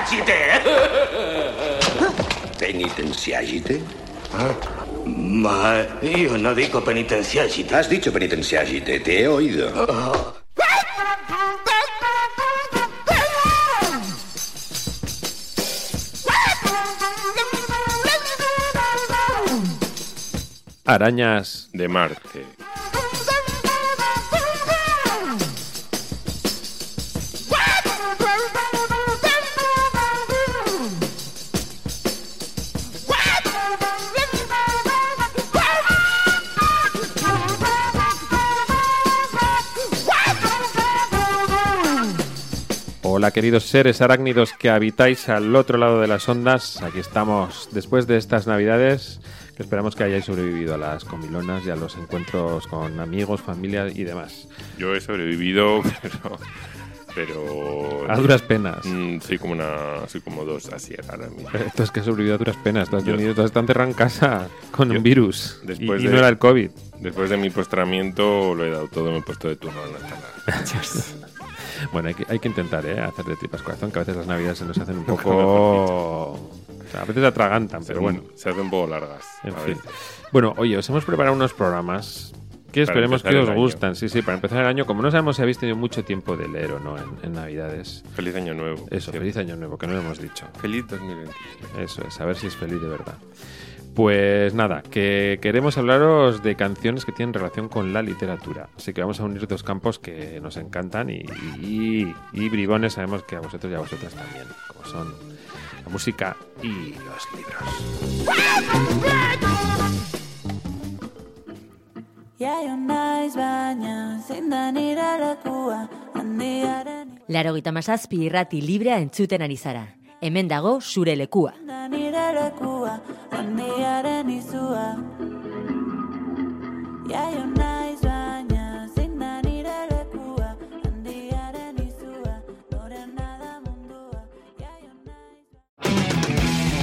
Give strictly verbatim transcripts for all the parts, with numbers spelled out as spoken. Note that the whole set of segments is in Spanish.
Penitenciagite. ¿Penitenciagite? Ah, ma io no dico penitenciagite. Has dicho penitenciagite, te he oído. Oh. Arañas de Marte. Hola queridos seres arácnidos que habitáis al otro lado de las ondas, aquí estamos después de estas navidades, que esperamos que hayáis sobrevivido a las comilonas y a los encuentros con amigos, familia y demás. Yo he sobrevivido, pero... pero a duras penas. Mm, soy como una, soy como dos así ahora mismo. Esto es que has sobrevivido a duras penas, tú has yo, tenido, tú has estado enterrado en casa con yo, un virus después y, y de, no era el COVID. Después de mi postramiento lo he dado todo, me he puesto de turno en la sala. Bueno, hay que, hay que intentar, ¿eh? Hacer de tripas corazón, que a veces las navidades se nos hacen un poco... O sea, a veces atragantan, se pero hacen, bueno. Se hacen un poco largas. En fin. Bueno, oye, os hemos preparado unos programas que para esperemos que os gustan. Sí, sí, para empezar el año. Como no sabemos si habéis tenido mucho tiempo de leer o no en, en navidades. Feliz año nuevo. Eso, ¿cierto? Feliz año nuevo, que no lo hemos dicho. Feliz dos mil veinte. Eso es, a ver si es feliz de verdad. Pues nada, que queremos hablaros de canciones que tienen relación con la literatura. Así que vamos a unir dos campos que nos encantan y, y, y bribones sabemos que a vosotros y a vosotras también, como son la música y los libros. Laurogeita hamazazpi irrati librea entzuten ari zara. Hemen dago zure lekua. Handiaren izua. Jaio naiz baina zein da nire lekua. Handiaren izua. Norena da mundua. Jaio naiz.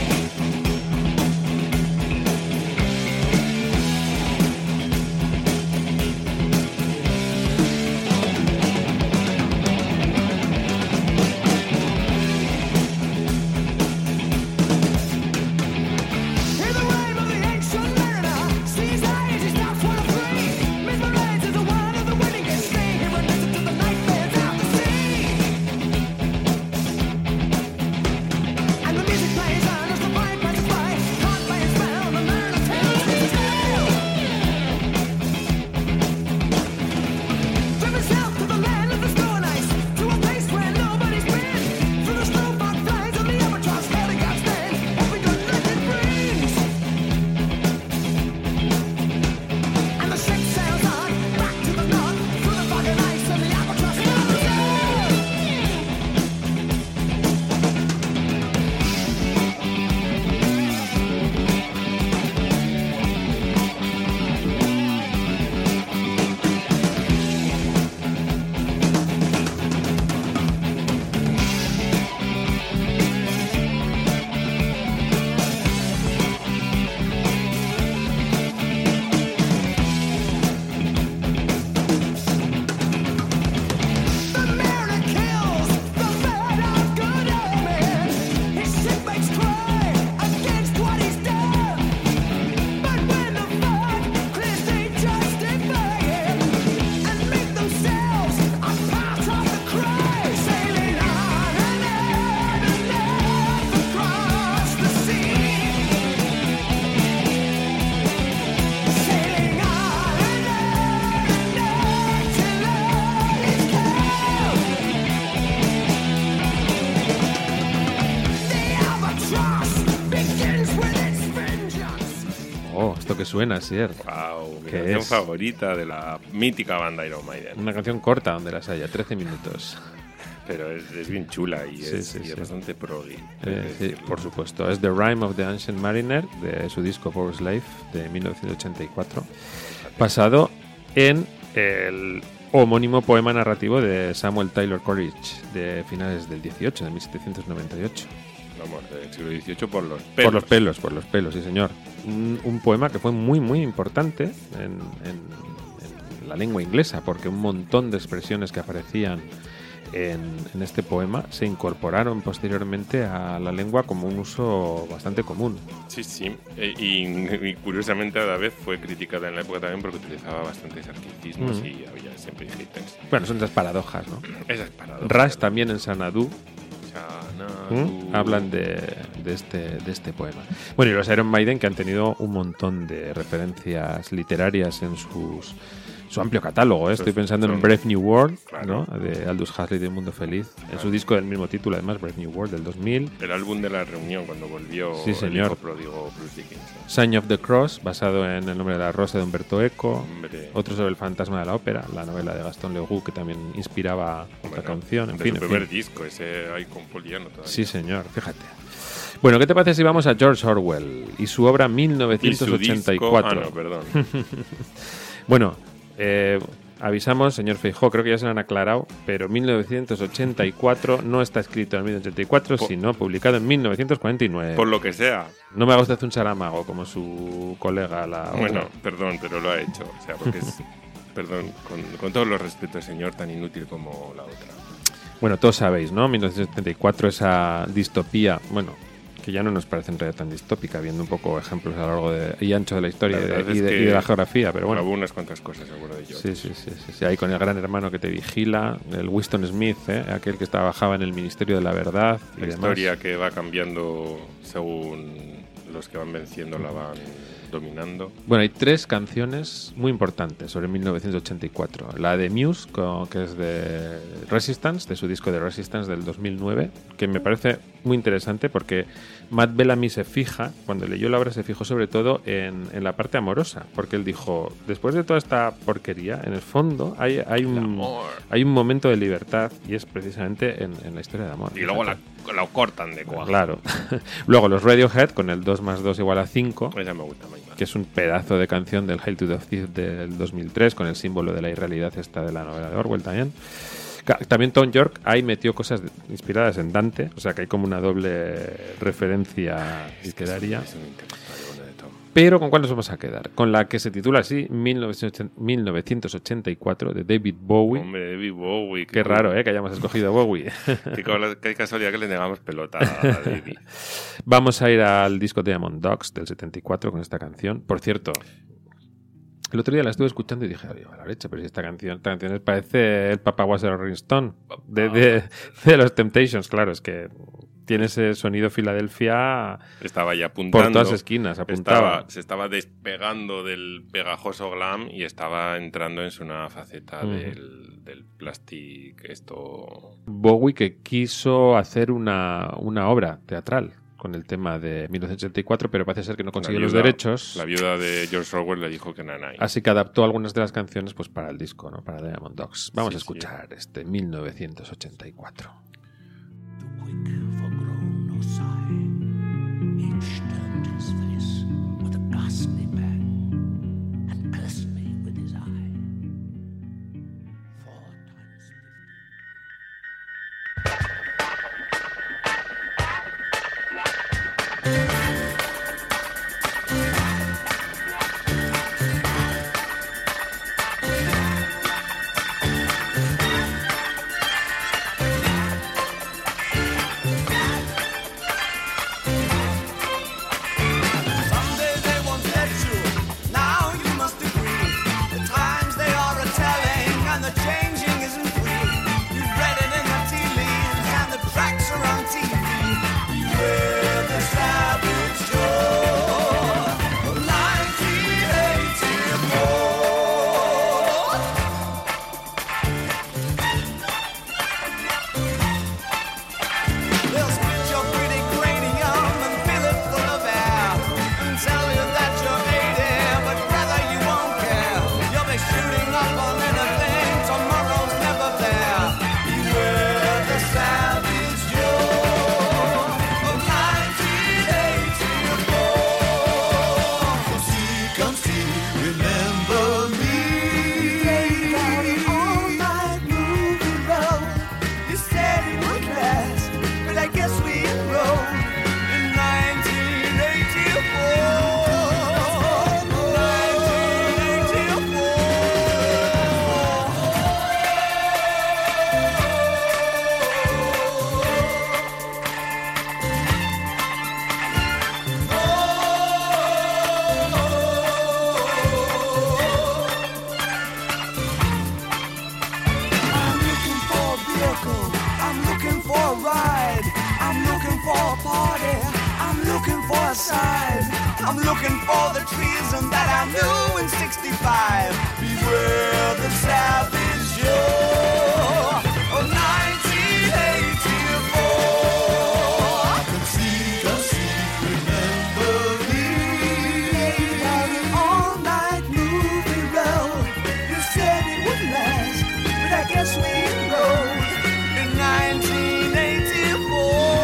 Que suena, Sier. Wow, mi canción es? favorita de la mítica banda Iron Maiden. Una canción corta donde las haya, trece minutos. Pero es, es bien chula y, sí, es, sí, y sí. es bastante proggy. Eh, sí, por supuesto. Es The Rime of the Ancient Mariner, de su disco Power Slave, de mil novecientos ochenta y cuatro. Basado en el homónimo poema narrativo de Samuel Taylor Coleridge, de finales del dieciocho, de mil setecientos noventa y ocho. Vamos, del siglo dieciocho por los Por pelos. los pelos, por los pelos, sí señor. Un, un poema que fue muy, muy importante en, en, en la lengua inglesa, porque un montón de expresiones que aparecían en, en este poema se incorporaron posteriormente a la lengua como un uso bastante común. Sí, sí. E, y, y curiosamente a la vez fue criticada en la época también porque utilizaba bastantes arquicismos mm. y había siempre haters. Bueno, son esas paradojas, ¿no? Esas paradojas. Rush también en Xanadu. ¿Mm? Hablan de, de, este, de este poema. Bueno, y los Iron Maiden, que han tenido un montón de referencias literarias en sus su amplio catálogo, ¿eh? Estoy pensando en Brave New World, claro, ¿no? De Aldous Huxley de Mundo Feliz, claro, en su disco del mismo título, además, Brave New World del dos mil. El álbum de la reunión, cuando volvió sí, señor. el hijo pródigo Bruce Dickinson. Sign of the Cross, basado en El nombre de la rosa de Humberto Eco. Hombre. Otro sobre el fantasma de la ópera, la novela de Gaston Leroux, que también inspiraba otra bueno, canción. En de fin, su en primer fin. disco, ese Icon Poliano todavía. Sí, señor, fíjate. Bueno, ¿qué te parece si vamos a George Orwell y su obra mil novecientos ochenta y cuatro? Y su disco... Ah, no, perdón. Bueno, eh... avisamos, señor Feijóo, creo que ya se lo han aclarado, pero mil novecientos ochenta y cuatro no está escrito en mil novecientos ochenta y cuatro, por, sino publicado en mil novecientos cuarenta y nueve. Por lo que sea. No me haga usted un saramago como su colega. La bueno, otra. Perdón, pero lo ha hecho. O sea, porque es, perdón, con, con todos los respetos, señor, tan inútil como la otra. Bueno, todos sabéis, ¿no? mil novecientos setenta y cuatro, esa distopía, bueno, que ya no nos parece en realidad tan distópica, viendo un poco ejemplos a lo largo de, y ancho de la historia la y, de, y, de, y de la geografía, pero bueno. Hubo unas cuantas cosas, seguro de ello. Sí, sí, sí, sí, sí. Ahí con el gran hermano que te vigila, el Winston Smith, ¿eh? Aquel que trabajaba en el Ministerio de la Verdad. Y la demás. Historia que va cambiando según los que van venciendo la van dominando. Bueno, hay tres canciones muy importantes sobre mil novecientos ochenta y cuatro. La de Muse, que es de Resistance, de su disco de Resistance del dos mil nueve, que me parece muy interesante porque Matt Bellamy se fija, cuando leyó la obra se fijó sobre todo en, en la parte amorosa, porque él dijo, después de toda esta porquería, en el fondo hay, hay, un, hay un momento de libertad y es precisamente en, en la historia de amor. Y luego la, la cortan de cuajo. Claro. Luego los Radiohead con el dos más dos igual a cinco. Esa me gusta más. Que es un pedazo de canción del Hail to the Thief del dos mil tres con el símbolo de la irrealidad esta de la novela de Orwell también. También Tom York ahí metió cosas inspiradas en Dante, o sea que hay como una doble referencia literaria. Es un, es un bueno de Tom. Pero ¿con cuál nos vamos a quedar? Con la que se titula así, mil novecientos ochenta y cuatro, de David Bowie. Hombre, David Bowie. Qué, qué raro, ¿eh? Que hayamos escogido a Bowie. qué, qué casualidad que le negamos pelota a David. Vamos a ir al disco Diamond Dogs del setenta y cuatro con esta canción. Por cierto, el otro día la estuve escuchando y dije, oye, la leche, pero si esta canción, esta canción parece el Papa Was a Rolling Stone de, de, de los Temptations, claro, es que tiene ese sonido Filadelfia. Estaba ya apuntando. Por todas esquinas, apuntaba. Estaba, se estaba despegando del pegajoso glam y estaba entrando en su nueva faceta mm. del, del plastic, esto... Bowie que quiso hacer una, una obra teatral con el tema de mil novecientos ochenta y cuatro, pero parece ser que no consiguió los derechos. La viuda de George Orwell le dijo que nanay. Así que adaptó algunas de las canciones pues para el disco, ¿no? Para Diamond Dogs. Vamos sí, a escuchar sí. este mil novecientos ochenta y cuatro. Beware the savage. for a party. I'm looking for a sign. I'm looking for the treason that I knew in sixty-five. Beware the savage year of nineteen eighty-four. I can see, can see, remember me. An all-night movie road. You said it would last, but I guess we enrolled in nineteen eighty-four.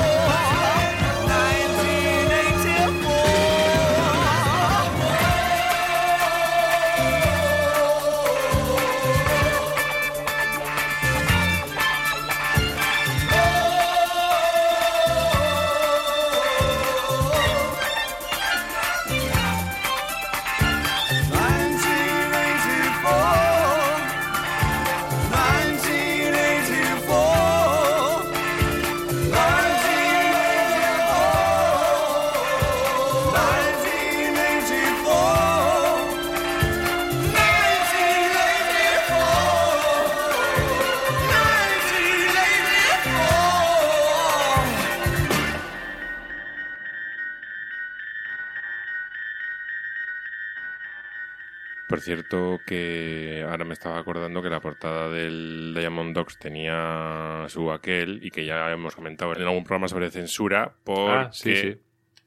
Por cierto, que ahora me estaba acordando que la portada del Diamond Dogs tenía su aquel y que ya hemos comentado en algún programa sobre censura porque Ah, sí, sí.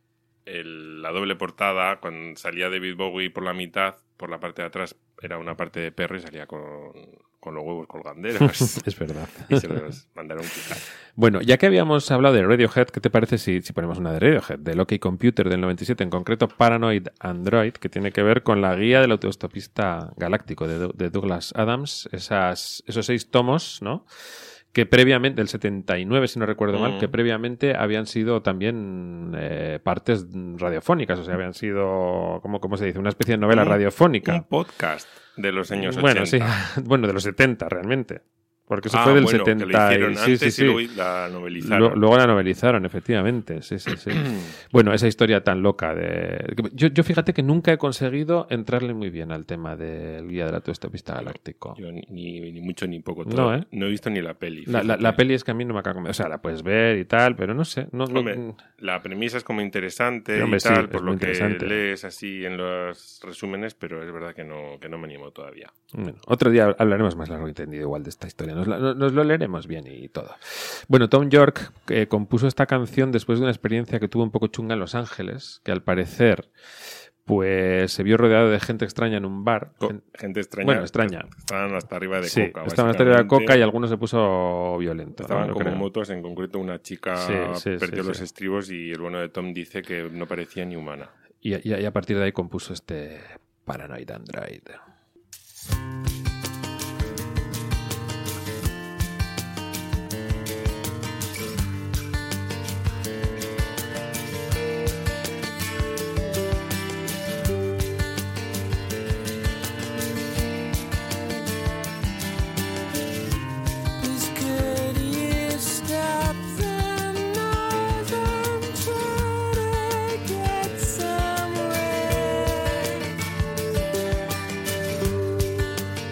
el- la doble portada, cuando salía David Bowie por la mitad, por la parte de atrás era una parte de perro y salía con, con los huevos colganderos. Es verdad. Y se los mandaron quitar. Bueno, ya que habíamos hablado de Radiohead, ¿qué te parece si, si ponemos una de Radiohead? Del OK Computer del noventa y siete, en concreto Paranoid Android, que tiene que ver con la guía del autoestopista galáctico de, de Douglas Adams, esas, esos seis tomos, ¿no? Que previamente, del setenta y nueve, si no recuerdo mal, Mm. que previamente habían sido también eh, partes radiofónicas, o sea, habían sido, ¿cómo, cómo se dice? Una especie de novela Un- radiofónica. Un podcast de los años Bueno, ochenta. sí, bueno, de los setenta realmente. Porque eso Ah, fue del bueno, setenta. que lo hicieron y- sí, antes sí, sí. y luego la novelizaron. Lu- Luego la novelizaron, efectivamente. Sí, sí, sí. Bueno, esa historia tan loca de. Yo, yo fíjate que nunca he conseguido entrarle muy bien al tema del guía del autoestopista galáctico. Yo ni, ni, ni mucho ni poco. No, Todo. ¿eh? No he visto ni la peli. La, la, fíjate. la peli es que a mí no me acaba de convencer. O sea, la puedes ver y tal, pero no sé. No, no- Hombre, la premisa es como interesante Hombre, y sí, tal, es por muy lo que interesante. lees así en los resúmenes, pero es verdad que no, que no me animo todavía. Bueno, otro día hablaremos más largo y tendido igual de esta historia. Nos, la- nos lo leeremos bien y todo. Bueno, Tom York eh, compuso esta canción después de una experiencia que tuvo un poco chunga en Los Ángeles, que al parecer pues se vio rodeado de gente extraña en un bar. Co- Gen- Gente extraña. Bueno, extraña. Estaban hasta arriba de Sí, coca. estaban hasta arriba de básicamente. coca y algunos se puso violento. ¿no? Estaban Yo como creo. motos, en concreto una chica Sí, sí, perdió sí, los sí. estribos y el bueno de Tom dice que no parecía ni humana. Y, y- y a partir de ahí compuso este Paranoid Android. Please could you stop the noise? I'm trying to get somewhere.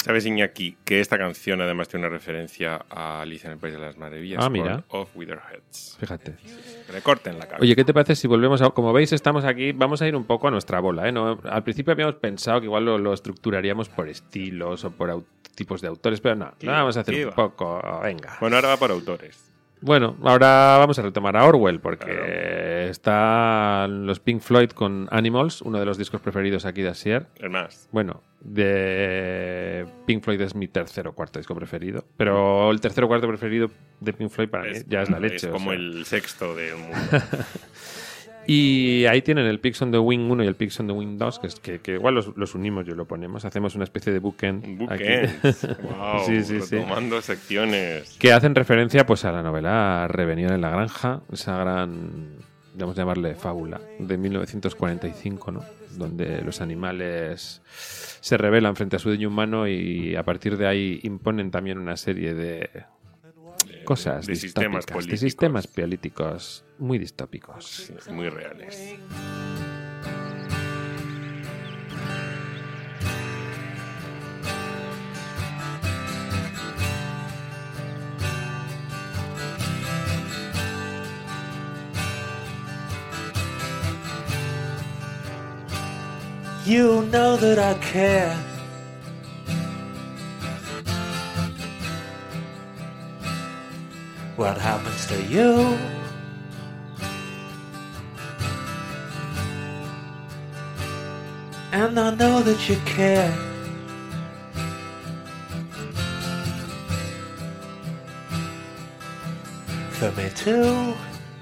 ¿Sabes, Iñaki, que esta canción además tiene una referencia a Alicia en el País de las Maravillas? Ah, mira. Of Witherheads. Fíjate. Recorten la cabeza. Oye, ¿qué te parece si volvemos a... Como veis, estamos aquí, vamos a ir un poco a nuestra bola, ¿eh? No, al principio habíamos pensado que igual lo, lo estructuraríamos por estilos o por au- tipos de autores, pero no, ¿Qué lo vamos a hacer qué un va? poco... Venga. Bueno, ahora va por autores. Bueno, ahora vamos a retomar a Orwell, porque Claro. están los Pink Floyd con Animals, uno de los discos preferidos aquí de Asier. Es más, Bueno, de Pink Floyd es mi tercer o cuarto disco preferido, pero el tercer o cuarto preferido de Pink Floyd para mí ya es la leche. Es o como sea. el sexto del mundo. Y ahí tienen el Pigs on the Wing uno y el Pigs on the Wing dos, que, es, que, que igual los, los unimos y lo ponemos. Hacemos una especie de bookend. Bookends. aquí. Wow, Sí, sí, sí. retomando secciones. Que hacen referencia pues a la novela Rebelión en la Granja, esa gran, vamos a llamarle fábula, de mil novecientos cuarenta y cinco, ¿no? Donde los animales se rebelan frente a su dueño humano y a partir de ahí imponen también una serie de cosas de sistemas distópicas, de políticos. sistemas políticos muy distópicos. Sí, muy reales. You know that I care. What happens to you? And I know that you care. For me too.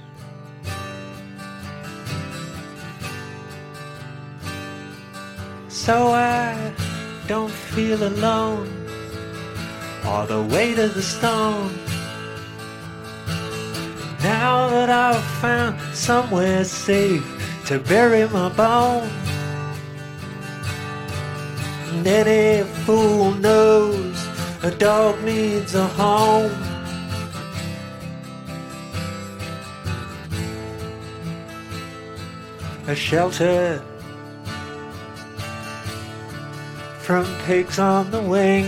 So I don't feel alone, or the weight of the stone. Now that I've found somewhere safe to bury my bone. And any fool knows a dog needs a home. A shelter from pigs on the wing.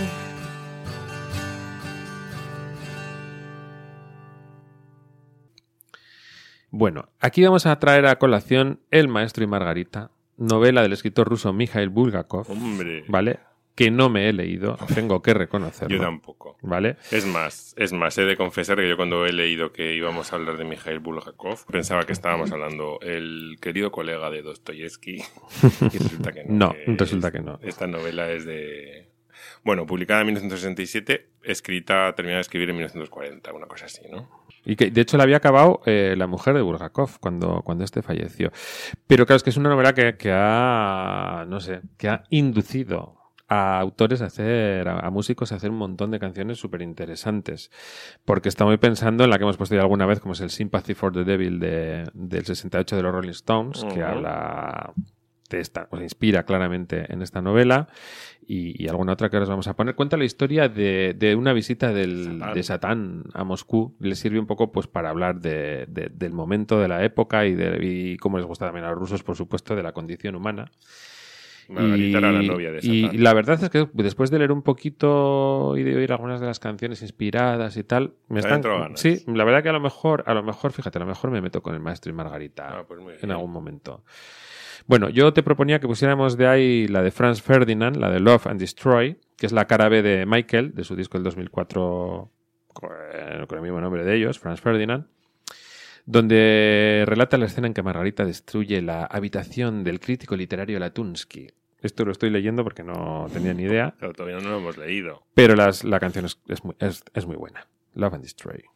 Bueno, aquí vamos a traer a colación El maestro y Margarita, novela del escritor ruso Mikhail Bulgakov, Hombre, ¿vale? Que no me he leído, tengo que reconocerlo. yo tampoco. ¿Vale? Es más, es más, he de confesar que yo cuando he leído que íbamos a hablar de Mikhail Bulgakov, pensaba que estábamos hablando el querido colega de Dostoyevsky. Y resulta que no. No, que resulta es- que no. Esta novela es de... Bueno, publicada en mil novecientos sesenta y siete, escrita, terminada de escribir en mil novecientos cuarenta, una cosa así, ¿no? Y que de hecho la había acabado eh, la mujer de Bulgakov cuando, cuando este falleció. Pero claro, es que es una novela que, que ha, no sé, que ha inducido a autores a hacer, a, a músicos a hacer un montón de canciones súper interesantes. Porque estamos pensando en la que hemos puesto ya alguna vez, como es el Sympathy for the Devil de, del sesenta y ocho de los Rolling Stones, que Ujú. habla de esta, o se inspira claramente en esta novela, y, y alguna otra que ahora os vamos a poner. Cuenta la historia de, de una visita del, Satán. de Satán a Moscú. Le sirve un poco pues para hablar de, de- del momento de la época y, de, y cómo les gusta también a los rusos, por supuesto, de la condición humana. Margarita era la novia de y Satán. la verdad es que después de leer un poquito y de oír algunas de las canciones inspiradas y tal, me Te están... entró ganas. Sí, la verdad que a lo mejor, a lo mejor, fíjate, a lo mejor me meto con el maestro y Margarita Ah, pues muy en bien. algún momento. Bueno, yo te proponía que pusiéramos de ahí la de Franz Ferdinand, la de Love and Destroy, que es la cara B de Michael, de su disco del dos mil cuatro, con con el mismo nombre de ellos, Franz Ferdinand, donde relata la escena en que Margarita destruye la habitación del crítico literario Latunsky. Esto lo estoy leyendo porque no tenía ni idea, Pero todavía no lo hemos leído. pero las- la canción es, es muy, es- es muy buena. Love and Destroy.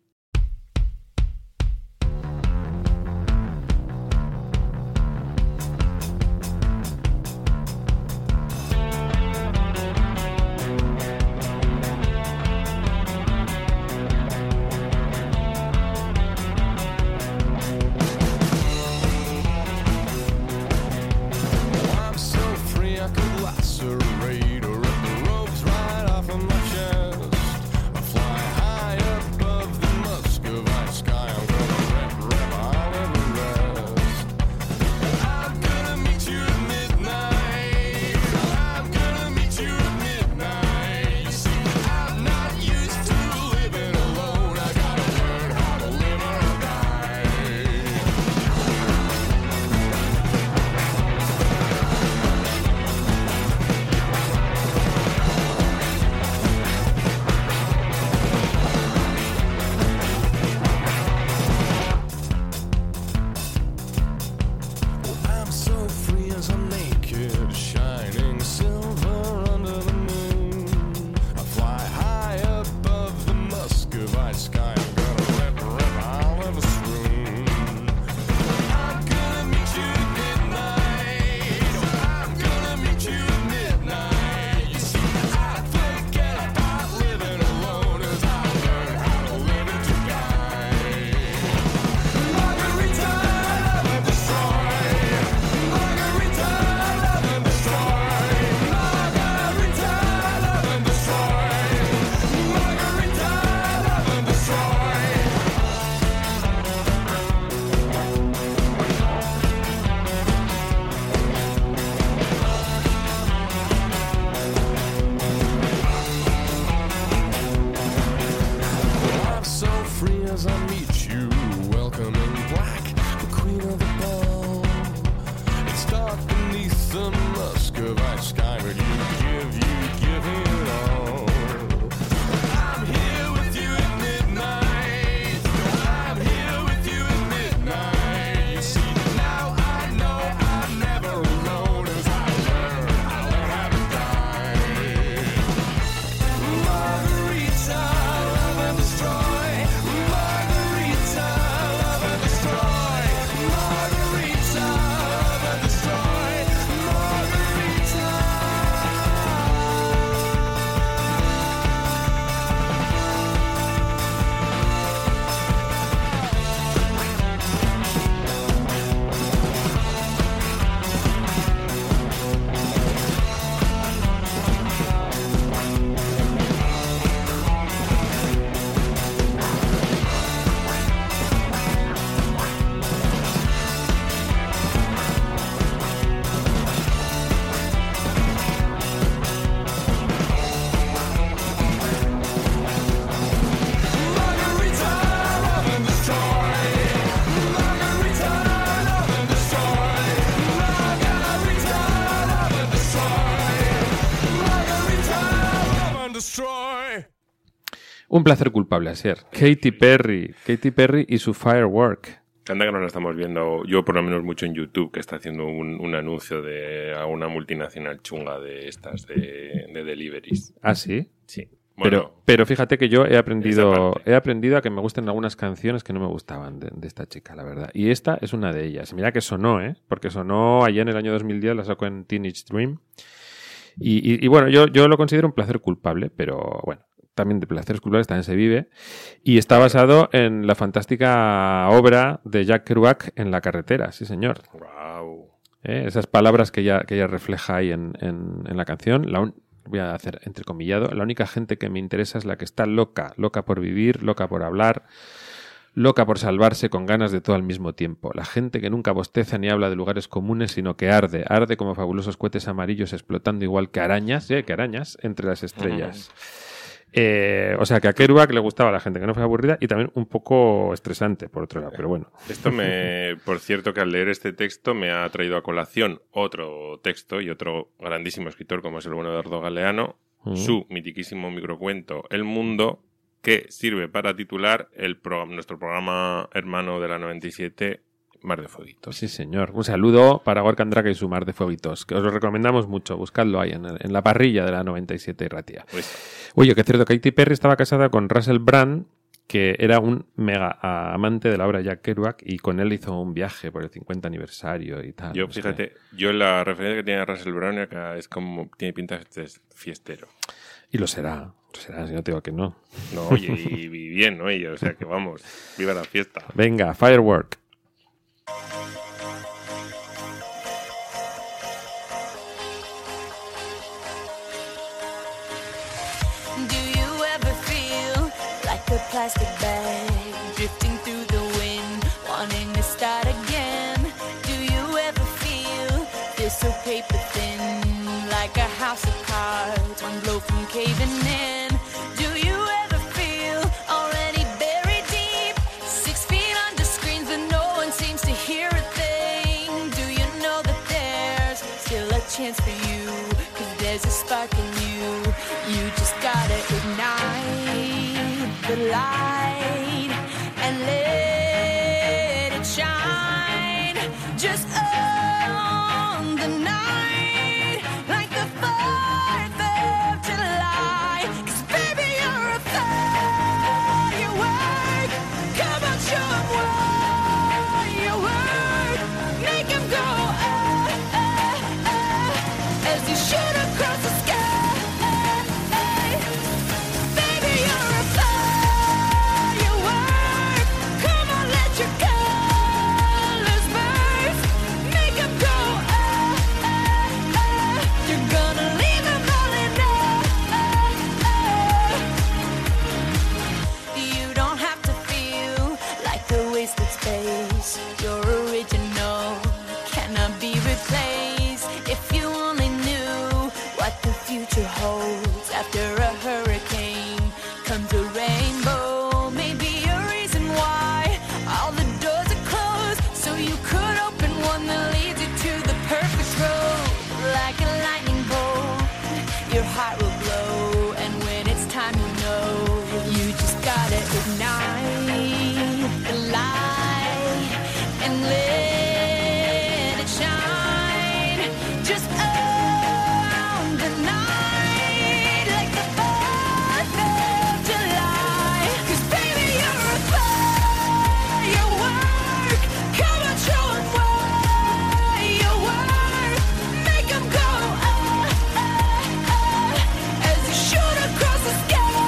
I'm so free I could lacerate or rip the ropes right off of my chest. I fly high above Un placer culpable, Asier. Katy Perry. Katy Perry y su Firework. Anda que nos la estamos viendo, yo por lo menos mucho en YouTube, que está haciendo un, un anuncio de a una multinacional chunga de estas, de, de deliveries. ¿Ah, sí? Sí. Pero, Bueno, pero fíjate que yo he esa aprendido, parte. he aprendido a que me gusten algunas canciones que no me gustaban de, de esta chica, la verdad. Y esta es una de ellas. Mira que sonó, ¿eh? Porque sonó allá en el año dos mil diez, la sacó en Teenage Dream. Y, y, y bueno, yo, yo lo considero un placer culpable, pero bueno, también de placeres culpables también se vive. Y está basado en la fantástica obra de Jack Kerouac, En la carretera, sí señor. Wow. ¿Eh? Esas palabras que ella, que ella refleja ahí en, en, en la canción, la un... voy a hacer entrecomillado, la única gente que me interesa es la que está loca, loca por vivir, loca por hablar, loca por salvarse con ganas de todo al mismo tiempo. La gente que nunca bosteza ni habla de lugares comunes, sino que arde, arde como fabulosos cohetes amarillos explotando igual que arañas, ¿eh? que arañas entre las estrellas. Eh, o sea que a Kerouac le gustaba a la gente que no fue aburrida y también un poco estresante, por otro lado, pero bueno. Esto me, por cierto, que al leer este texto me ha traído a colación otro texto y otro grandísimo escritor como es el bueno Eduardo Galeano, Mm. su mitiquísimo microcuento El Mundo, que sirve para titular el pro- nuestro programa hermano de la noventa y siete, Mar de Fueguitos. Sí, señor. Un saludo para Gorka Andraka y su Mar de Fueguitos, que os lo recomendamos mucho. Buscadlo ahí en, el- en la parrilla de la noventa y siete Ratia. Pues, Oye, que es cierto que Katy Perry estaba casada con Russell Brand, que era un mega amante de la obra Jack Kerouac, y con él hizo un viaje por el cincuenta aniversario y tal. yo, no sé. fíjate, yo la referencia que tiene a Russell Brown acá es como, tiene pinta de fiestero. Y lo será. Lo será, si no te digo que no. No, oye, y, y bien, ¿no? Y, o sea, que vamos, viva la fiesta. Venga, Firework. Do you ever feel like a plastic bag drifting through the wind, wanting to start again? Do you ever feel this so paper thin, like a house of cards, one blow from caving in? Do you ever feel already buried deep, six feet under screens but no one seems to hear a thing? Do you know that there's still a chance for you, 'cause there's a spark in you? You just gotta ignite the light and let it shine. Just own the night like the fourth of July. 'Cause baby, you're a firework. Come on, show 'em what you work. Make 'em go ah, ah, ah, as you shoot across the sky. Baby, you're a firework. Come on, let your colors burst. Make 'em go ah, ah, ah. You're gonna leave 'em all in awe. You don't have to feel like a wasted space. You're original, cannot be replaced. If you only knew what the future holds. After a hurricane comes a rainbow. Maybe a reason why all the doors are closed, so you could open one that leads you to the perfect road. Like a lightning bolt, your heart will glow, and when it's time, you know you just gotta ignite the light and let it shine. Just own the night like the fourth of July. 'Cause baby, you're a firework. Come on, show 'em what you work. Make 'em go ah, ah, ah, as you shoot across the sky.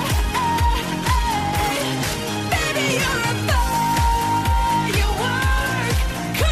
Baby, you're a firework.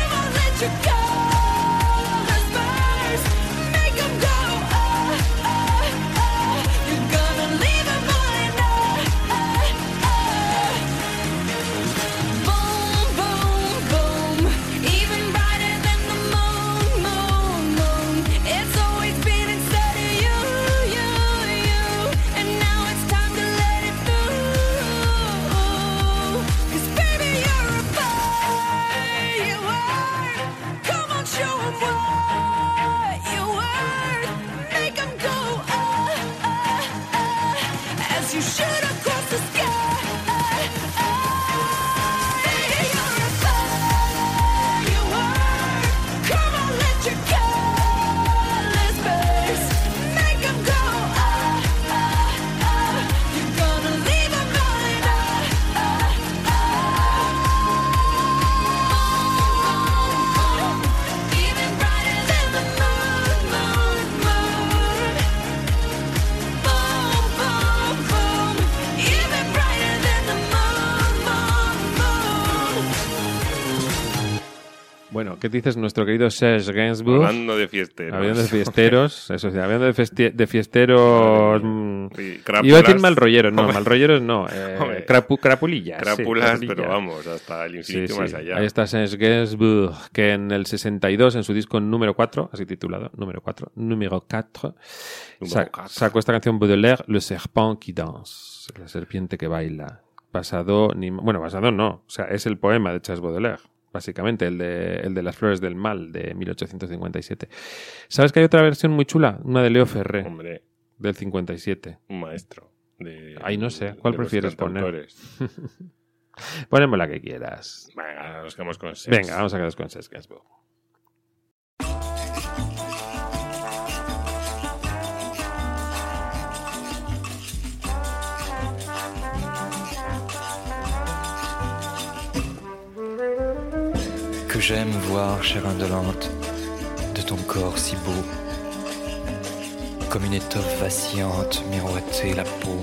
Bueno, ¿qué dices nuestro querido Serge Gainsbourg? Hablando de fiesteros. Hablando de fiesteros, eso sí, hablando de, festi- de fiesteros... mmm, Sí, iba a decir mal rolleros, no, mal rolleros no, eh, crapu- crapulillas. Crápulas, sí, pero crapulillas. vamos, hasta el infinito Sí, más sí. allá. Ahí está Serge Gainsbourg, que en el sesenta y dos, en su disco número cuatro, así titulado, número cuatro, número cuatro, sa- cuatro. sacó esta canción Baudelaire, Le Serpent qui danse, la serpiente que baila. Basado, ni, bueno, basado no, o sea, es el poema de Charles Baudelaire, básicamente, el de, el de Las Flores del Mal, de mil ochocientos cincuenta y siete. ¿Sabes que hay otra versión muy chula? Una de Leo Ferré, Hombre, del cincuenta y siete. un maestro. De, Ay, no sé, ¿cuál de los prefieres poner? cantautores. Ponemos la que quieras. Venga, nos quedamos con Serge. Venga, vamos a quedarnos con Serge Gainsbourg. Que j'aime voir, chère indolente, de ton corps si beau, comme une étoffe vacillante miroiter la peau.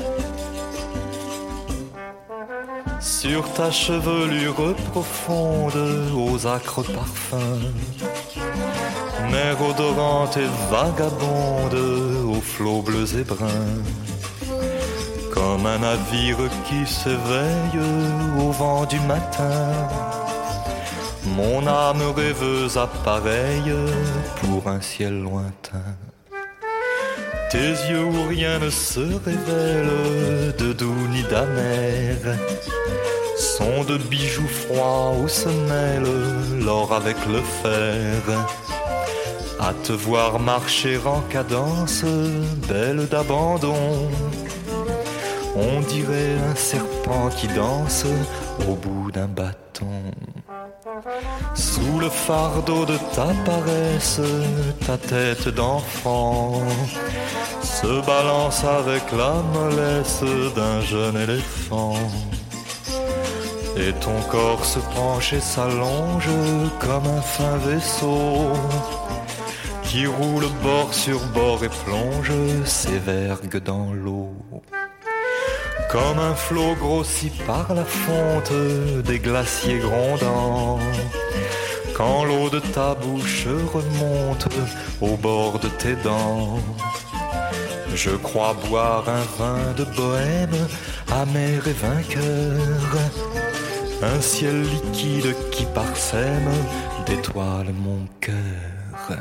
Sur ta chevelure profonde, aux acres parfums, mer odorante et vagabonde, aux flots bleus et bruns, comme un navire qui s'éveille au vent du matin. Mon âme rêveuse appareille pour un ciel lointain. Tes yeux où rien ne se révèle de doux ni d'amer sont de bijoux froids où se mêle l'or avec le fer. À te voir marcher en cadence, belle d'abandon, on dirait un serpent qui danse au bout d'un bâton. Sous le fardeau de ta paresse, ta tête d'enfant se balance avec la mollesse d'un jeune éléphant. Et ton corps se penche et s'allonge comme un fin vaisseau qui roule bord sur bord et plonge ses vergues dans l'eau. Comme un flot grossi par la fonte des glaciers grondants, quand l'eau de ta bouche remonte au bord de tes dents. Je crois boire un vin de bohème, amer et vainqueur, un ciel liquide qui parsème d'étoiles mon cœur.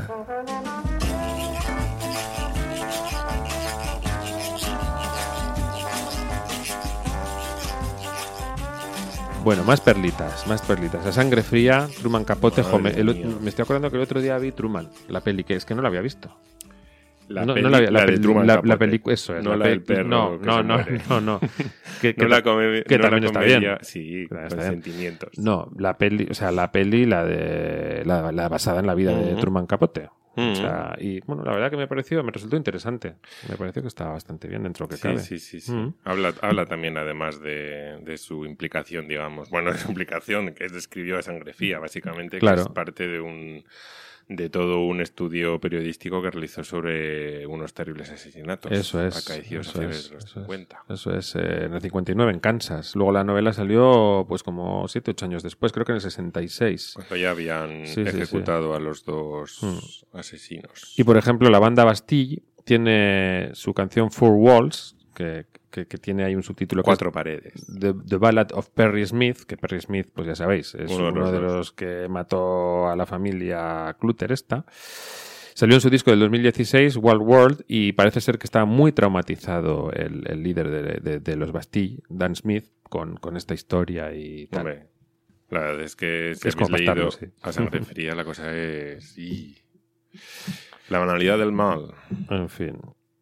Bueno, más perlitas, más perlitas. A sangre fría, Truman Capote, Madre Home- el- mía. me estoy acordando que el otro día vi Truman, la peli, que es que no la había visto. La no, peli, no la, había- la la de peli- Truman la- Capote. la película, eso es. No la pe- del perro No, que no, se no, muere. no, no. Que, que No la come- que no la también está comedia, bien. Sí, Está con bien. sentimientos. No, la peli, o sea, la peli, la de la, la basada en la vida de Ujú. Truman Capote. Ujú. O sea, y bueno, la verdad que me pareció, me resultó interesante. Me pareció que estaba bastante bien dentro de lo que Sí, cabe. sí, sí, sí. Mm. Habla, habla también, además, de, de su implicación, digamos. Bueno, de su implicación, que describió a sangre fría, básicamente, Claro. que es parte de un de todo un estudio periodístico que realizó sobre unos terribles asesinatos Eso es. acaecidos Eso a es, finales de los eso es. cincuenta. Eso es, eh, en el cincuenta y nueve en Kansas. Luego la novela salió pues como siete ocho años después, creo que en el sesenta y seis. Cuando ya habían Sí, sí, ejecutado a los dos Mm. asesinos. Y por ejemplo, la banda Bastille tiene su canción Four Walls, que, que, que tiene ahí un subtítulo que Cuatro paredes. es The, The Ballad of Perry Smith, que Perry Smith, pues ya sabéis, es Uno uno, de los de dos. los que mató a la familia Clutter esta. Salió en su disco del dos mil dieciséis, Wild World, y parece ser que está muy traumatizado el, el líder de, de- de los Bastille, Dan Smith, con, con esta historia y tal. Hombre, la verdad es que si Es habéis como leído bastardo, sí. a sangre fría, la cosa es... sí. La banalidad del mal. En fin.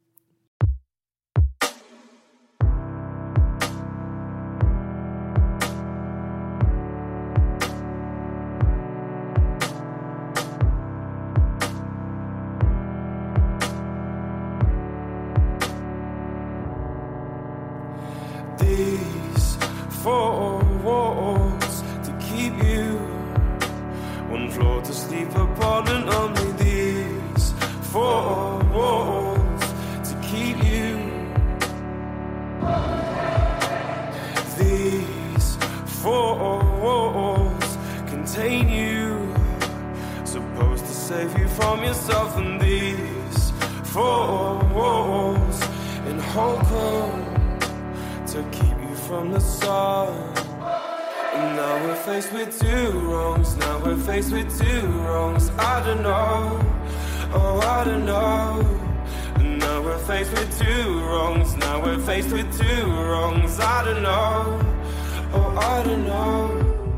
These four walls to keep you, one floor to sleep upon, and only these four walls to keep you. These four walls contain you, save you from yourself and these four walls in Holcomb to keep you from the sun. And now we're faced with two wrongs. Now we're faced with two wrongs. I don't know. Oh, I don't know. And now we're faced with two wrongs. Now we're faced with two wrongs. I don't know. Oh, I don't know.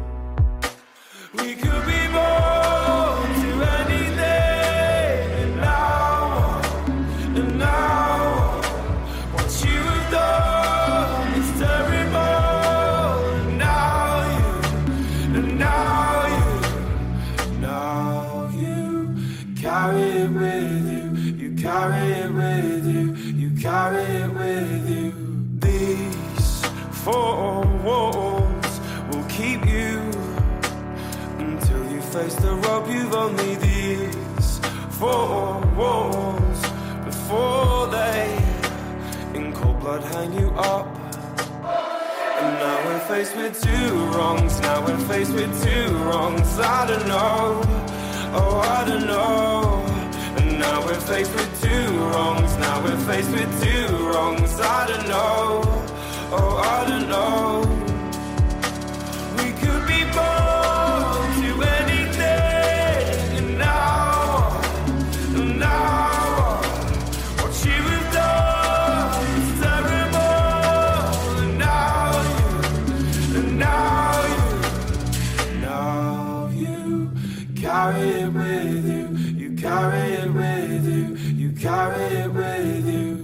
We could be born to anything. And now, and now, what you have done is terrible. And now you, and now you, now you carry it with you. You carry it with you. You carry it with you. These four walls will keep you until you face the rub. You've only these four walls before they in cold blood hang you up. And now we're faced with two wrongs. Now we're faced with two wrongs. I don't know. Oh, I don't know. And now we're faced with two wrongs. Now we're faced with two wrongs. I don't know. Oh, I don't know. We could be born to anything. And now, and now, what you have done is terrible. And now you, and now you, now you carry it with you. You carry it with you. You carry it with you.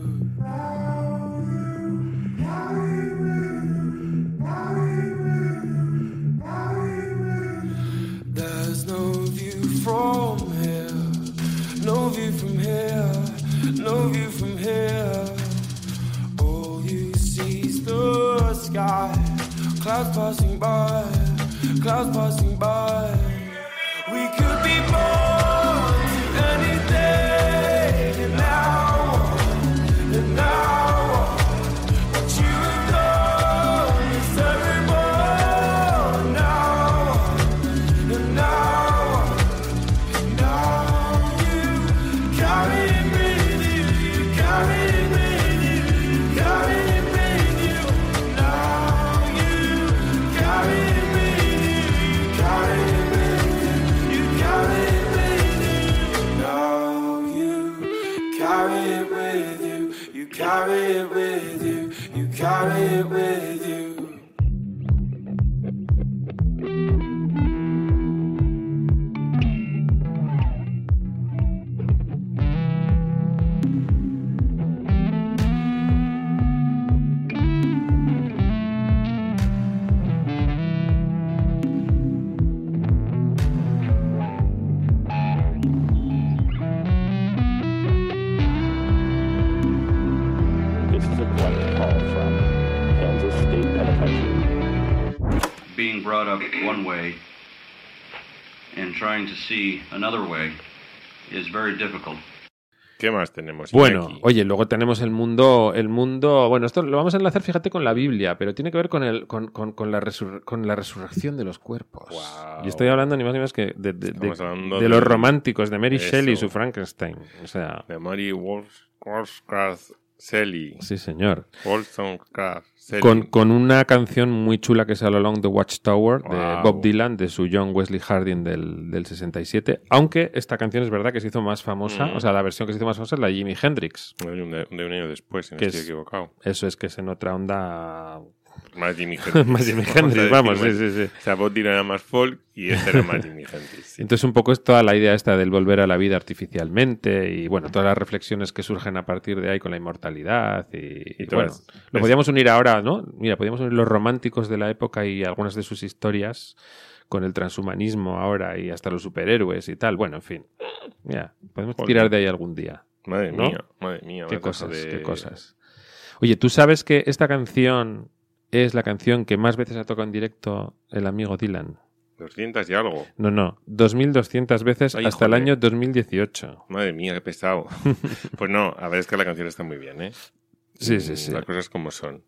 There's no view from here, no view from here, no view from here. All you see is the sky, clouds passing by, clouds passing by. We could be born to anything, and now, and now, what you have done is terrible. Now, and now, now you carry it with you, you carry it with you, you carry it with you. Now you carry it with you, you carry it with you, you carry it with you. Now you carry it with you, you carry it with you, you carry it with you. This is a direct call from Kansas State Penitentiary. Being brought up one way and trying to see another way is very difficult. ¿Qué más tenemos? Bueno, Iñaki? oye, luego tenemos el mundo, el mundo, bueno, esto lo vamos a enlazar, fíjate, con la Biblia, pero tiene que ver con el, con, con, con la, resur- con la resurrección de los cuerpos. Wow. Y estoy hablando ni más ni menos que de, de, de, Estamos hablando de de- los románticos, de Mary Eso. Shelley y su Frankenstein. O sea, De Mary Wollstonecraft Shelley. sí, señor. Wollstonecraft Shelley. Con, con una canción muy chula que es All Along the Watchtower de Wow. Bob Dylan, de su John Wesley Harding del, del sesenta y siete. Aunque esta canción es verdad que se hizo más famosa, Mm. o sea, la versión que se hizo más famosa es la de Jimi Hendrix. De un, de un año después, si no Que estoy es- equivocado. Eso es que es en otra onda. Más Jimi Hendrix. Más Jimi Vamos a Hendrix, decir, vamos, sí, bueno. sí, sí. O sea, Bob Dylan era más folk y este era más Jimi Hendrix. sí. Entonces un poco es toda la idea esta del volver a la vida artificialmente y bueno, todas las reflexiones que surgen a partir de ahí con la inmortalidad y, y todas- bueno, lo es- podíamos unir ahora, ¿no? Mira, podíamos unir los románticos de la época y algunas de sus historias con el transhumanismo ahora y hasta los superhéroes y tal. Bueno, en fin, mira, podemos Joder. tirar de ahí algún día. Madre ¿no? mía, madre mía. Qué vaya cosas, cosa de- qué cosas. Oye, ¿tú sabes que esta canción es la canción que más veces ha tocado en directo el amigo Dylan? doscientas y algo. No, no, dos mil doscientas veces Ay, hasta el joder. año dos mil dieciocho. Madre mía, qué pesado. Pues no, a ver, es que la canción está muy bien, ¿eh? Sí, sí, sí. Las cosas como son.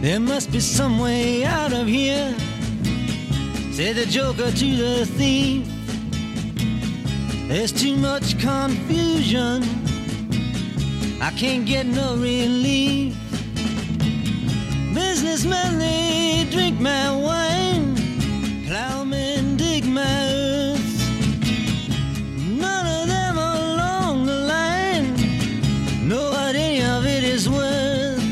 There must be some way out of here, said the joker to the thief. There's too much confusion, I can't get no relief. Businessmen, they drink my wine, plowmen dig my earth. None of them along the line know what any of it is worth.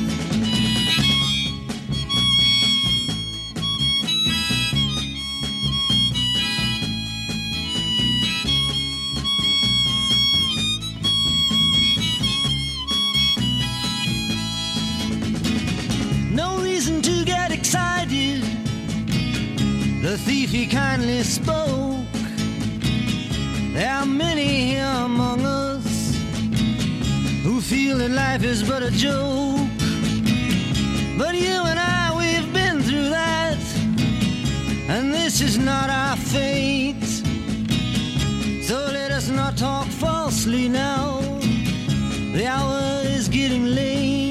No reason to get excited, the thief he kindly spoke. There are many here among us who feel that life is but a joke. But you and I, we've been through that, and this is not our fate. So let us not talk falsely now, the hour is getting late.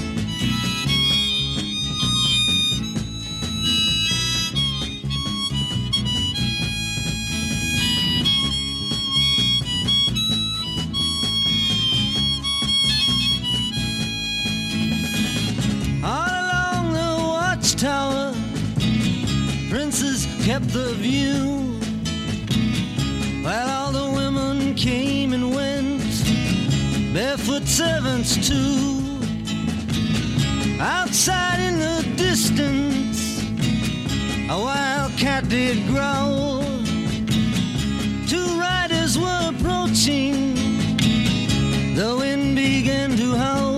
Tower, princes kept the view, while all the women came and went, barefoot servants too. Outside in the distance, a wild cat did growl. Two riders were approaching, the wind began to howl.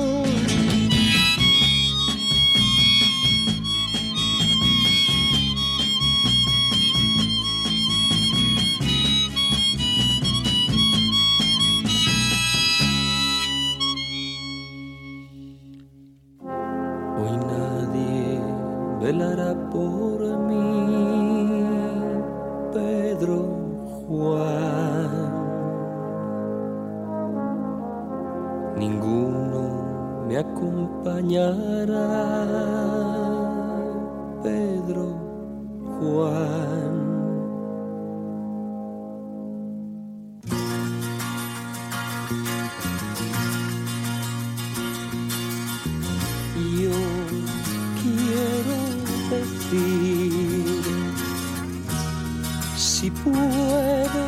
Velará por mí, Pedro, Juan. Ninguno me acompañará, Pedro, Juan. Yo quiero decir, si puedo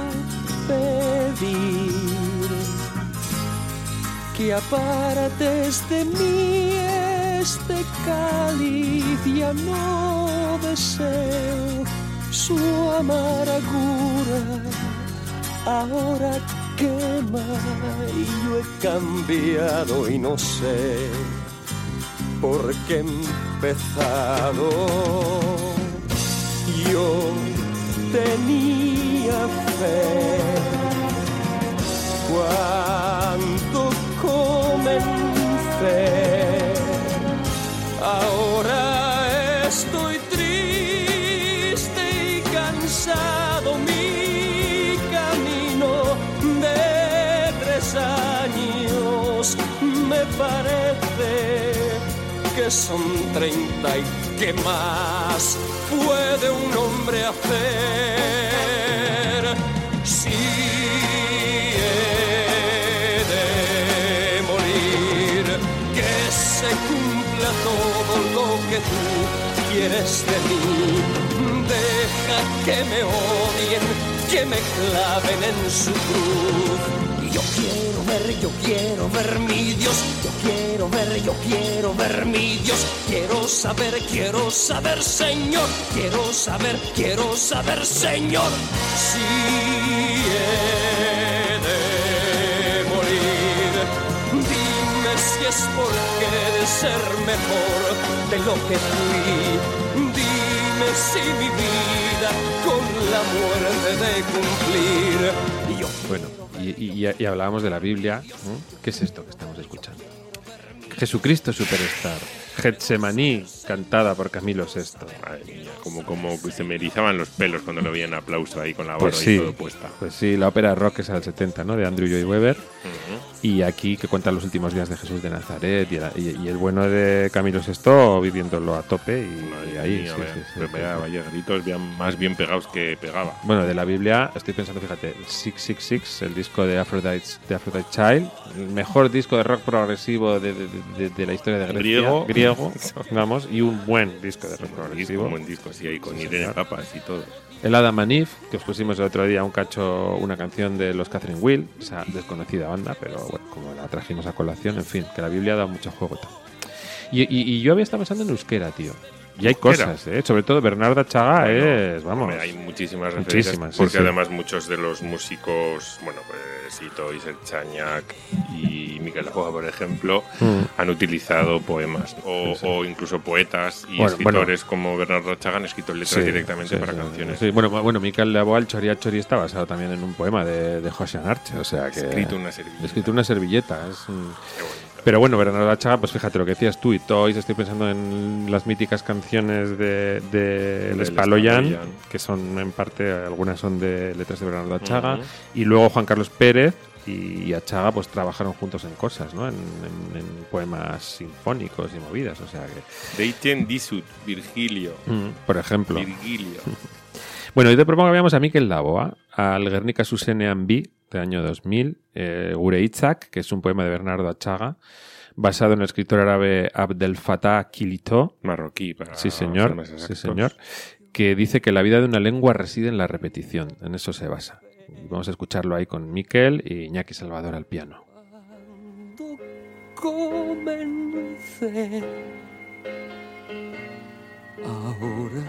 pedir, que apartes de mí este cáliz, ya no deseo su amargura, ahora quema y yo he cambiado y no sé por qué he empezado. Yo tenía fe cuando comencé, ahora estoy triste y cansado. Mi camino de tres años me parece que son treinta y qué más puede un hombre hacer si he de morir, que se cumpla todo lo que tú quieres de mí, deja que me odien, que me claven en su cruz. Yo quiero ver, yo quiero ver mi Dios, yo quiero ver, yo quiero ver mi Dios, quiero saber, quiero saber, Señor, quiero saber, quiero saber, Señor, si he de morir, dime si es porque he de ser mejor de lo que fui, dime si mi vida con la muerte de cumplir. Y yo bueno, y, y, y hablábamos de la Biblia, ¿no? ¿Qué es esto que estamos escuchando? Jesucristo Superstar, Getsemaní, cantada por Camilo sexto. Madre mía, como, como se me erizaban los pelos cuando lo vi en aplauso ahí con la barba pues sí, y todo puesta. Pues sí, la ópera rock es al setenta, ¿no? De Andrew Lloyd Webber. Uh-huh. Y aquí que cuenta los últimos días de Jesús de Nazaret y el, y, y el bueno de Camilo sexto viviéndolo a tope y, y ahí mía, sí, vaya, sí, sí, pero sí, vaya, sí. vaya gritos bien- más bien pegados que pegaba. Bueno, de la Biblia estoy pensando, fíjate, seiscientos sesenta y seis, el disco de Aphrodite, de Aphrodite Child, el mejor disco de rock progresivo de, de, de, de la historia de Grecia, Griego. griego vamos, y un buen disco de rock Un progresivo. buen disco, sí, ahí con Sí, Irene señor. Papas y todo. El Adam and Eve, que os pusimos el otro día un cacho, una canción de los Catherine Will, esa desconocida banda, pero bueno, como la trajimos a colación, en fin, que la Biblia da mucho juego. tal. Y, y, y yo había estado pensando en euskera, tío. Y hay Euskera. cosas, ¿eh? Sobre todo Bernarda Chaga Bueno, es, vamos. Hombre, hay muchísimas referencias, Muchísimas, sí, porque sí. además muchos de los músicos, bueno, pues Ito, Isel Chañac y Miquel Joa, por ejemplo, Mm. han utilizado poemas o, Sí, sí. o incluso poetas y Bueno, escritores como Bernardo Chaga han escrito letras Sí, directamente sí, para sí, canciones. sí. Bueno, bueno, Miquel Laboa, el Chori a Chori, está basado también en un poema de, de José Anarche, o sea que... Escrito una servilleta. Escrito una servilleta, es un- Qué bonito. Pero bueno, Bernardo Chaga, pues fíjate lo que decías tú y Toys, estoy pensando en las míticas canciones de, de El Del Espaloyan, Espaloyan. que son en parte, algunas son de letras de Bernardo Chaga, Ujú. y luego Juan Carlos Pérez y, y Achaga pues trabajaron juntos en cosas, ¿no? En, en- en poemas sinfónicos y movidas, o sea que... Deiten Disut, Virgilio. Mm, por ejemplo. Virgilio. Bueno, hoy te propongo que veamos a Mikel Laboa, al Guernica Zuzenean bi, del año dos mil, eh, Gure Hitzak, que es un poema de Bernardo Achaga, basado en el escritor árabe Abdel Fattah Kilito. Marroquí, para Sí, señor, ser más sí, exactos. señor, que dice que la vida de una lengua reside en la repetición, en eso se basa. Y vamos a escucharlo ahí con Mikel y Iñaki Salvador al piano. Comencé. Ahora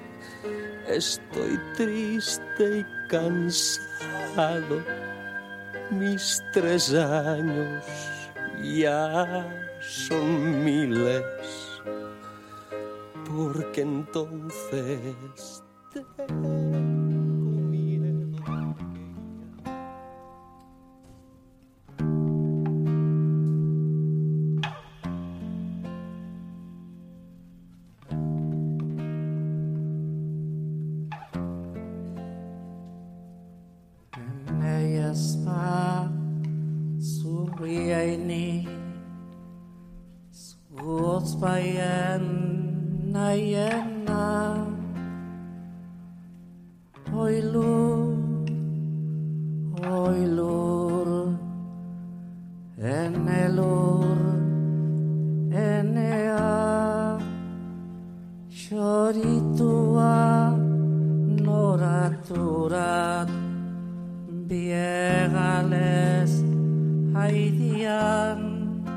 estoy triste y cansado. Mis tres años ya son miles. Porque entonces tengo miedo. Neyasma Suriaini Suotspayen Nayena Oilur Oilur Enelur Enea Choritua Noraturat Biegales haidian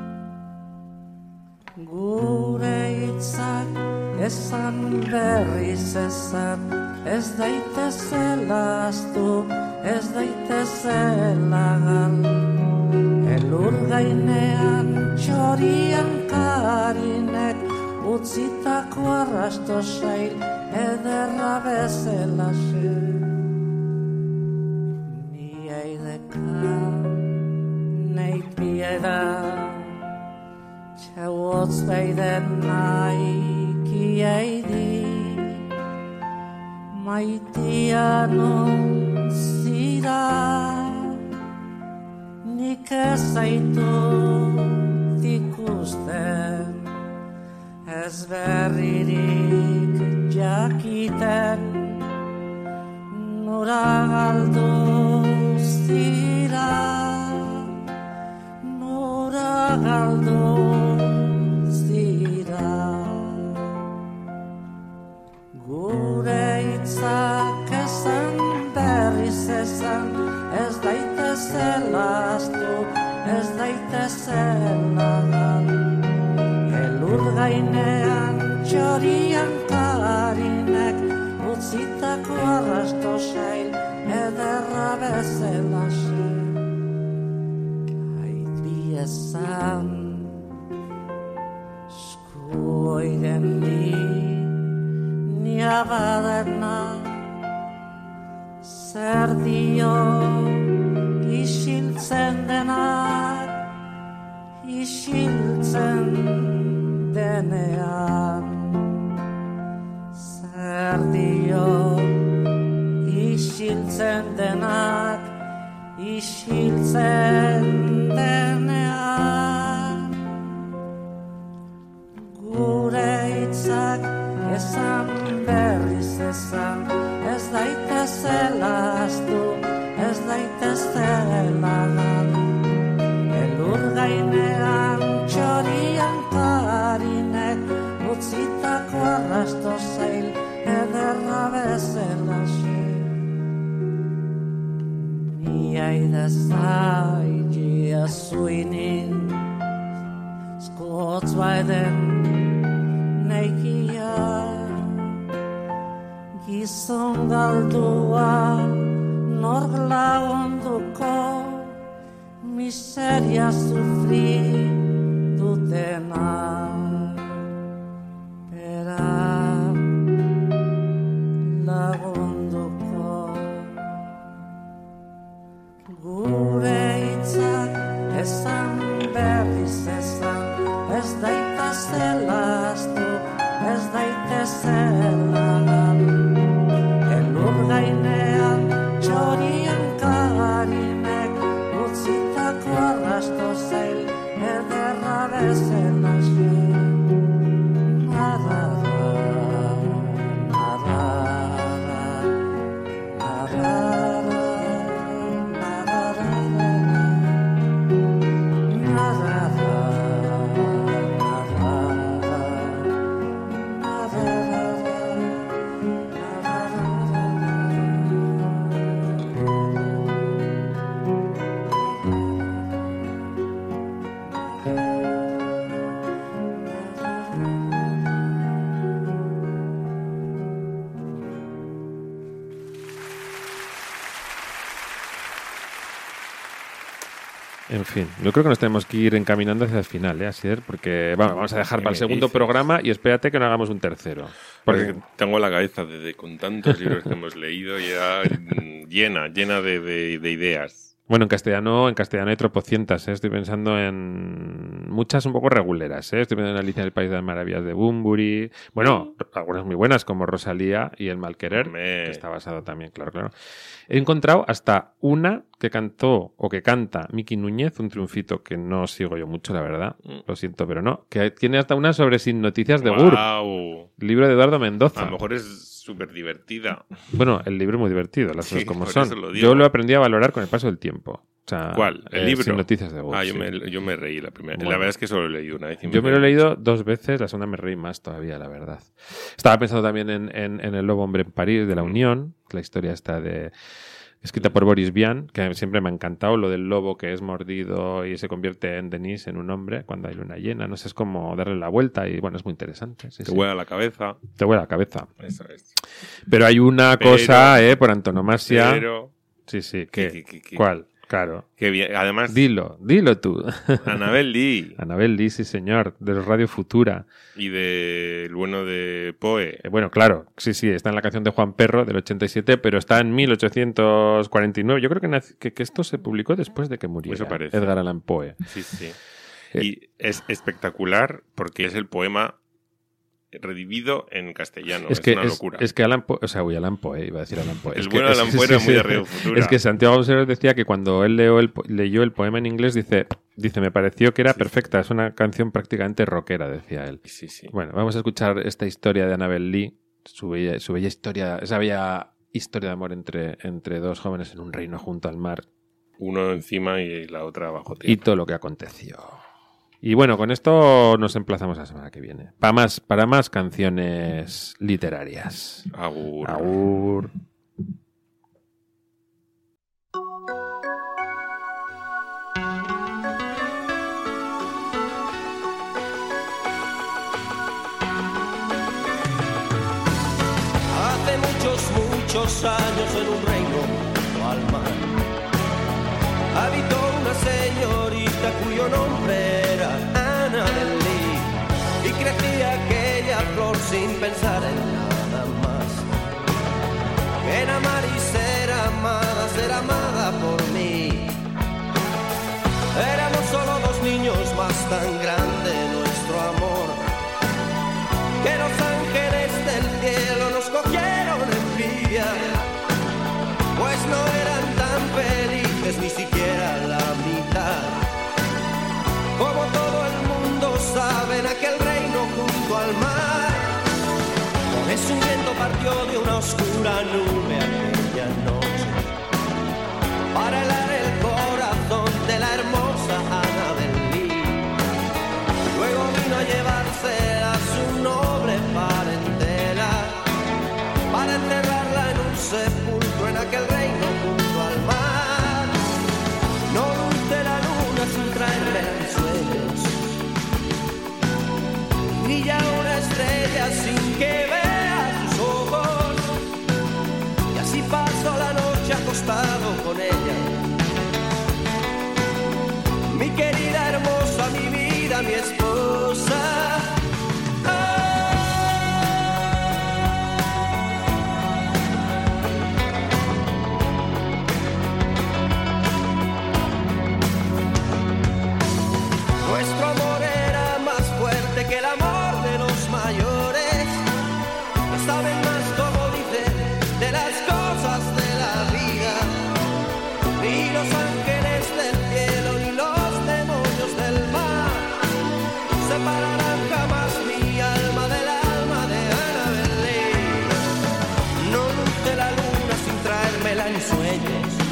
Gure hitzak esan berriz esan Ez daitezela aztu, ez daitezela gal Elur gainean txorian karinek Utzitako arrasto sail ederra bezela xe Neit bieda Txauotz beiden naiki eidi Maitian onzira Nik ez zaitut ikusten Ez berririk jakiten Nora galduz dira Nora galduz dira Gure hitzak esan berriz esan Ez daitezela aztu, ez daitezela gal Elur gainean txorian karinek Utzitako arrasto sail ederra bezela xe Ait bi esan Skuoiden di Nia badena Zer dio Isiltzen denak Isiltzen denean Zer dio Isiltzen denak Isiltzen denak esan berriz esan, ez daitezela astu, ez daitezela galdu. Elur gainean txorian karinek, utzitako arrasto zail, ederra bezalaxe. Niaida zaitia zuinin, skotz baiden neikia. Gizon galdua nork lagunduko, miseria sufri dutena. Bera lagunduko. Gure hitzak esan berriz esan, ez daitezela astu, ez daitezela galdu. Elur gainean txorien karinek, utzitako arrasto zail, ederra bezalaxe. En fin, yo creo que nos tenemos que ir encaminando hacia el final, ¿eh, Asier? Porque bueno, vamos a dejar para el segundo programa y espérate que no hagamos un tercero. Porque tengo la cabeza de, de, con tantos libros que hemos leído ya llena, llena de, de, de ideas. Bueno, en castellano, en castellano hay tropocientas, ¿eh? Estoy pensando en muchas un poco reguleras, ¿eh? Estoy pensando en Alicia en el País de las Maravillas de Bunbury. Bueno, algunas muy buenas como Rosalía y El Malquerer, que está basado también, claro, claro. He encontrado hasta una que cantó o que canta Miki Núñez, un triunfito que no sigo yo mucho, la verdad. Lo siento, pero no. Que tiene hasta una sobre Sin Noticias de wow. G U R P. Libro de Eduardo Mendoza. A lo mejor es súper divertida. Bueno, el libro es muy divertido, las sí, cosas como son. Lo yo lo aprendí a valorar con el paso del tiempo. O sea, ¿cuál? ¿El eh, libro? Sin Noticias de G U R P. Ah, yo, sí. me, yo me reí la primera. Bueno. La verdad es que solo lo he leído una vez. Y me yo me lo he reí leído mucho. dos veces, la segunda me reí más todavía, la verdad. Estaba pensando también en, en, en El Lobo Hombre en París, de La Unión, la historia está de... escrita por Boris Vian, que siempre me ha encantado, lo del lobo que es mordido y se convierte en Denis, en un hombre, cuando hay luna llena. No sé, es como darle la vuelta y, bueno, es muy interesante. Sí, Te sí. huele la cabeza. Te huele la cabeza. Eso es. Pero hay una Pero, cosa, eh, por antonomasia. Pero... Sí, sí. ¿Qué? ¿Qué, qué, qué? ¿Cuál? Claro. Qué bien. Además... Dilo, dilo tú. Anabel Lee. Anabel Lee, sí, señor, de Radio Futura. Y de el bueno de Poe. Eh, bueno, claro, sí, sí, está en la canción de Juan Perro del ochenta y siete, pero está en mil ochocientos cuarenta y nueve. Yo creo que, nac- que, que esto se publicó después de que muriera Eso parece. Edgar Allan Poe. Sí, sí. Eh. Y es espectacular porque es el poema redivido en castellano. Es, Es que una es, locura. es que Alan Poe, o sea, uy, Alan Poe, iba a decir Alan Poe. El Es bueno que, Alan es- Poe sí, era sí, muy de sí. Radio Futura. Es que Santiago González decía que cuando él leyó el, po- leyó el poema en inglés, dice, dice, me pareció que era Sí, perfecta, es una canción prácticamente rockera, decía él. Sí, sí. Bueno, vamos a escuchar esta historia de Annabel Lee, su bella, su bella historia, esa bella historia de amor entre, entre dos jóvenes en un reino junto al mar Uno encima y la otra abajo. y todo lo que aconteció. Y bueno, con esto nos emplazamos la semana que viene. Para más, para más canciones literarias. Agur. Agur. Hace muchos, muchos años en un reino junto al mar habitó una señorita cuyo nombre era Annabel Lee y crecía aquella flor sin pensar en nada más que en amar y ser amada, ser amada por mí. Éramos solo dos niños más, tan grande nuestro amor que los ángeles del cielo nos cogieron envidia, pues no eran tan felices ni siquiera la mitad. Como todo el mundo sabe, en aquel reino junto al mar de una oscura nube aquella noche para helar el corazón de la hermosa Annabel Lee. Luego vino a llevarse a su noble parentela para enterrarla en un sepulcro en aquel reino junto al mar. No luce la luna sin traerme en sueños, brilla una estrella sin que vea sus ojos, y así paso la noche acostado con ella. Mi querida hermosa, mi vida, mi esposa. Nuestro amor era más fuerte que el amor de los mayores. No saben más, como dicen, de las cosas de la vida. Ni los ángeles del cielo ni los demonios del mar separarán jamás mi alma del alma de Annabel Lee. No luce la luna sin traérmela en sueños,